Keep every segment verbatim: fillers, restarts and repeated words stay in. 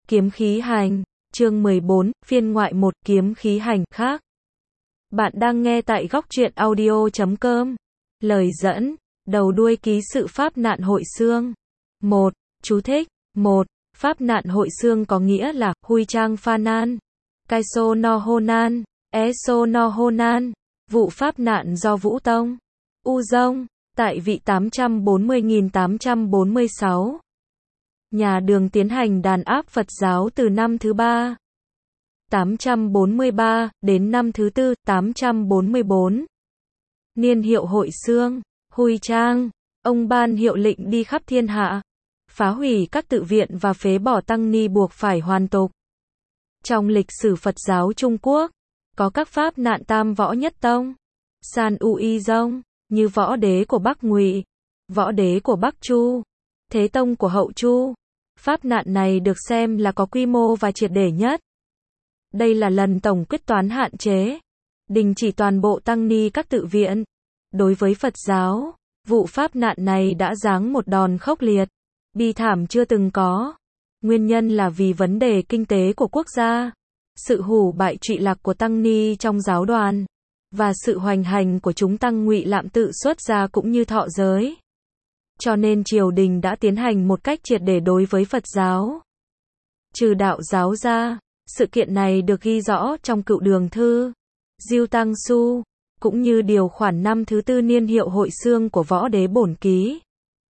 Kiếm khí hành, chương mười bốn, phiên ngoại một, kiếm khí hành khác. Bạn đang nghe tại góc truyện audio chấm com. Lời dẫn, đầu đuôi ký sự Pháp nạn hội xương. một. Chú thích. một. Pháp nạn hội xương có nghĩa là Huy Trang Pha Nan, Kaiso no Honan, Eso no Honan, vụ Pháp nạn do Vũ Tông, U Dông, tại vị tám trăm bốn mươi nghìn tám trăm bốn mươi sáu. Nhà Đường tiến hành đàn áp Phật giáo từ năm thứ ba, tám trăm bốn mươi ba, đến năm thứ tư, tám trăm bốn mươi bốn. Niên hiệu hội xương, Huy Trang, ông ban hiệu lệnh đi khắp thiên hạ, phá hủy các tự viện và phế bỏ tăng ni buộc phải hoàn tục. Trong lịch sử Phật giáo Trung Quốc, có các pháp nạn tam võ nhất tông, San U Y Dông, như võ đế của Bắc Ngụy, võ đế của Bắc Chu, Thế Tông của Hậu Chu. Pháp nạn này được xem là có quy mô và triệt để nhất. Đây là lần tổng quyết toán hạn chế, đình chỉ toàn bộ tăng ni các tự viện. Đối với Phật giáo, vụ pháp nạn này đã giáng một đòn khốc liệt, bi thảm chưa từng có. Nguyên nhân là vì vấn đề kinh tế của quốc gia, sự hủ bại trụy lạc của tăng ni trong giáo đoàn, và sự hoành hành của chúng tăng Ngụy Lạm tự xuất gia cũng như thọ giới. Cho nên triều đình đã tiến hành một cách triệt để đối với Phật giáo. Trừ đạo giáo ra, sự kiện này được ghi rõ trong Cựu Đường Thư, Diêu Tăng Su, cũng như điều khoản năm thứ tư niên hiệu hội xương của Võ Đế Bổn Ký.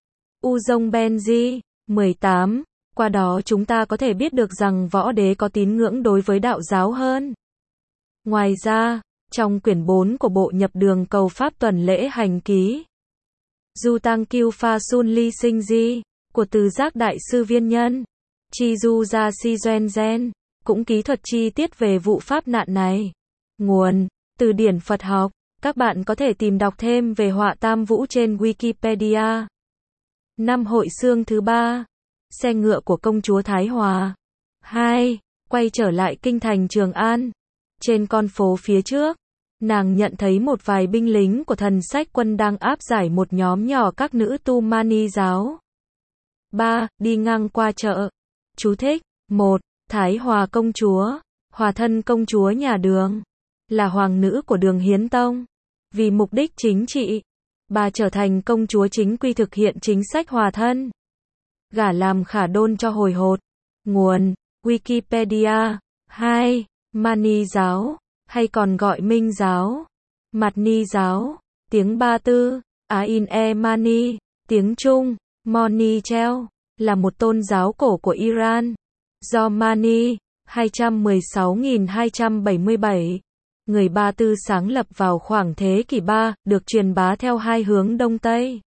U Dông Benji, mười tám. Qua đó chúng ta có thể biết được rằng Võ Đế có tín ngưỡng đối với đạo giáo hơn. Ngoài ra, trong quyển bốn của Bộ Nhập Đường Cầu Pháp Tuần Lễ Hành Ký, Du Tăng Kiêu Pha Sun Ly Sinh Di, của Từ Giác Đại Sư Viên Nhân, Chi Du Gia Si Doen Gen, cũng ký thuật chi tiết về vụ pháp nạn này. Nguồn: Từ điển Phật học. Các bạn có thể tìm đọc thêm về họa Tam Vũ trên Wikipedia. Năm hội xương thứ ba. Xe ngựa của công chúa Thái Hòa. hai. Quay trở lại kinh thành Trường An. Trên con phố phía trước, nàng nhận thấy một vài binh lính của Thần Sách Quân đang áp giải một nhóm nhỏ các nữ tu mani giáo. ba. Đi ngang qua chợ. Chú thích. một. Thái Hòa công chúa, Hòa thân công chúa nhà Đường, là hoàng nữ của Đường Hiến Tông. Vì mục đích chính trị, bà trở thành công chúa chính quy thực hiện chính sách hòa thân, gả làm khả đôn cho hồi hột. Nguồn: Wikipedia. hai. Mani giáo, hay còn gọi Minh giáo, Mạt Ni giáo, tiếng Ba Tư, Ain e Mani, tiếng Trung, Moni Cheo, là một tôn giáo cổ của Iran, do Mani, hai trăm mười sáu nghìn hai trăm bảy mươi bảy, người Ba Tư sáng lập vào khoảng thế kỷ ba, được truyền bá theo hai hướng Đông Tây.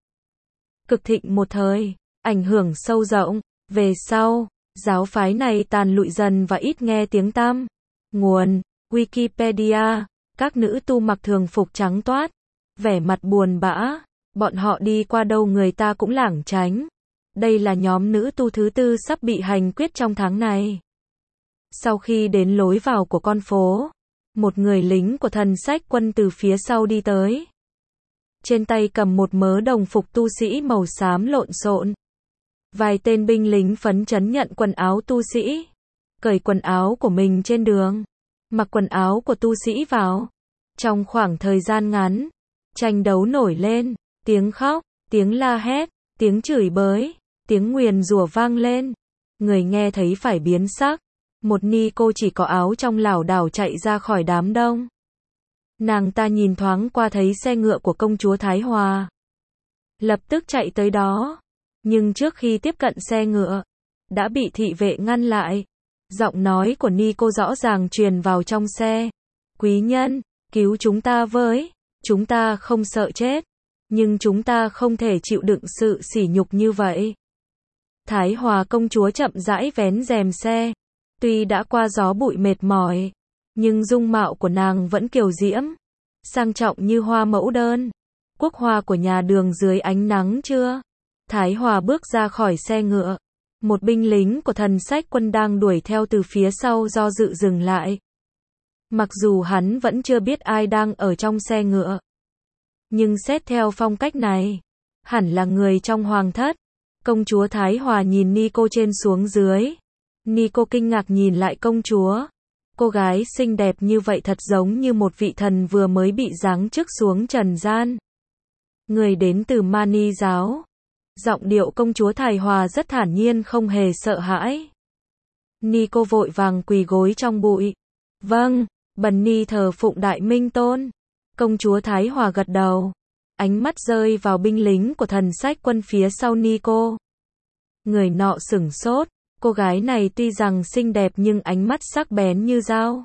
Cực thịnh một thời, ảnh hưởng sâu rộng. Về sau, giáo phái này tàn lụi dần và ít nghe tiếng tăm. Nguồn: Wikipedia. Các nữ tu mặc thường phục trắng toát, vẻ mặt buồn bã, bọn họ đi qua đâu người ta cũng lảng tránh. Đây là nhóm nữ tu thứ tư sắp bị hành quyết trong tháng này. Sau khi đến lối vào của con phố, một người lính của Thần Sách Quân từ phía sau đi tới. Trên tay cầm một mớ đồng phục tu sĩ màu xám lộn xộn. Vài tên binh lính phấn chấn nhận quần áo tu sĩ, cởi quần áo của mình trên đường, mặc quần áo của tu sĩ vào. Trong khoảng thời gian ngắn, tranh đấu nổi lên, tiếng khóc, tiếng la hét, tiếng chửi bới, tiếng nguyền rủa vang lên. Người nghe thấy phải biến sắc. Một ni cô chỉ có áo trong lảo đảo chạy ra khỏi đám đông. Nàng ta nhìn thoáng qua thấy xe ngựa của công chúa Thái Hòa, lập tức chạy tới đó. Nhưng trước khi tiếp cận xe ngựa, đã bị thị vệ ngăn lại. Giọng nói của ni cô rõ ràng truyền vào trong xe. Quý nhân, cứu chúng ta với. Chúng ta không sợ chết, nhưng chúng ta không thể chịu đựng sự sỉ nhục như vậy. Thái Hòa công chúa chậm rãi vén rèm xe. Tuy đã qua gió bụi mệt mỏi, nhưng dung mạo của nàng vẫn kiều diễm, sang trọng như hoa mẫu đơn. Quốc hoa của nhà Đường dưới ánh nắng trưa. Thái Hòa bước ra khỏi xe ngựa. Một binh lính của Thần Sách Quân đang đuổi theo từ phía sau do dự dừng lại. Mặc dù hắn vẫn chưa biết ai đang ở trong xe ngựa, nhưng xét theo phong cách này, hẳn là người trong hoàng thất. Công chúa Thái Hòa nhìn ni cô trên xuống dưới, Nico kinh ngạc nhìn lại công chúa. Cô gái xinh đẹp như vậy thật giống như một vị thần vừa mới bị giáng chức xuống trần gian. Người đến từ Mani giáo. Giọng điệu công chúa Thái Hòa rất thản nhiên không hề sợ hãi. Nico vội vàng quỳ gối trong bụi. Vâng, bần ni thờ phụng Đại Minh Tôn. Công chúa Thái Hòa gật đầu. Ánh mắt rơi vào binh lính của thần sách quân phía sau Nico. Người nọ sửng sốt. Cô gái này tuy rằng xinh đẹp nhưng ánh mắt sắc bén như dao.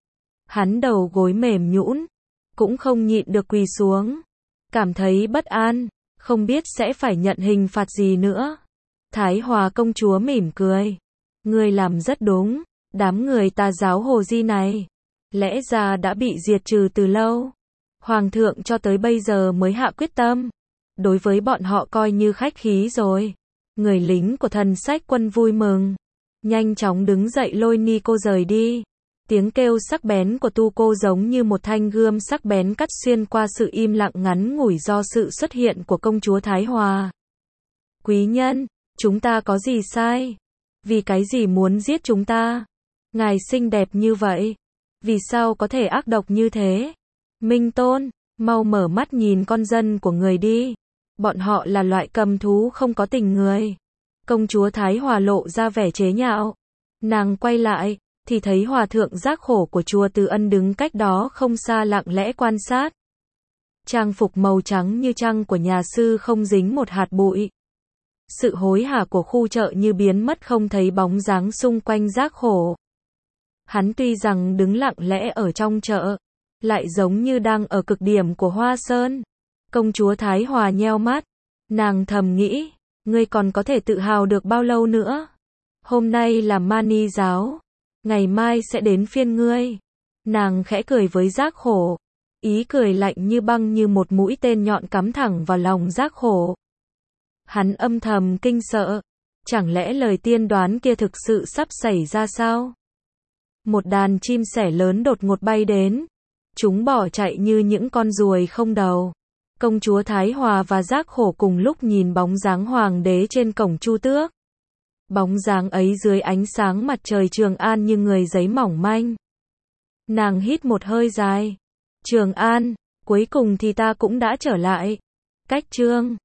Hắn đầu gối mềm nhũn, cũng không nhịn được quỳ xuống. Cảm thấy bất an, không biết sẽ phải nhận hình phạt gì nữa. Thái Hòa công chúa mỉm cười. Người làm rất đúng, đám người tà giáo Hồ Di này, lẽ ra đã bị diệt trừ từ lâu. Hoàng thượng cho tới bây giờ mới hạ quyết tâm. Đối với bọn họ coi như khách khí rồi. Người lính của thần sách quân vui mừng. Nhanh chóng đứng dậy lôi Nico rời đi. Tiếng kêu sắc bén của tu cô giống như một thanh gươm sắc bén cắt xuyên qua sự im lặng ngắn ngủi do sự xuất hiện của công chúa Thái Hòa. Quý nhân, chúng ta có gì sai? Vì cái gì muốn giết chúng ta? Ngài xinh đẹp như vậy, vì sao có thể ác độc như thế? Minh Tôn, mau mở mắt nhìn con dân của người đi. Bọn họ là loại cầm thú không có tình người. Công chúa Thái Hòa lộ ra vẻ chế nhạo. Nàng quay lại, thì thấy hòa thượng giác khổ của chùa Từ Ân đứng cách đó không xa lặng lẽ quan sát. Trang phục màu trắng như trăng của nhà sư không dính một hạt bụi. Sự hối hả của khu chợ như biến mất không thấy bóng dáng xung quanh giác khổ. Hắn tuy rằng đứng lặng lẽ ở trong chợ, lại giống như đang ở cực điểm của Hoa Sơn. Công chúa Thái Hòa nheo mắt. Nàng thầm nghĩ, ngươi còn có thể tự hào được bao lâu nữa? Hôm nay là Mani giáo, ngày mai sẽ đến phiên ngươi. Nàng khẽ cười với giác khổ. Ý cười lạnh như băng như một mũi tên nhọn cắm thẳng vào lòng giác khổ. Hắn âm thầm kinh sợ. Chẳng lẽ lời tiên đoán kia thực sự sắp xảy ra sao? Một đàn chim sẻ lớn đột ngột bay đến. Chúng bỏ chạy như những con ruồi không đầu. Công chúa Thái Hòa và giác khổ cùng lúc nhìn bóng dáng hoàng đế trên cổng Chu Tước. Bóng dáng ấy dưới ánh sáng mặt trời Trường An như người giấy mỏng manh. Nàng hít một hơi dài. Trường An, cuối cùng thì ta cũng đã trở lại. Cách Trương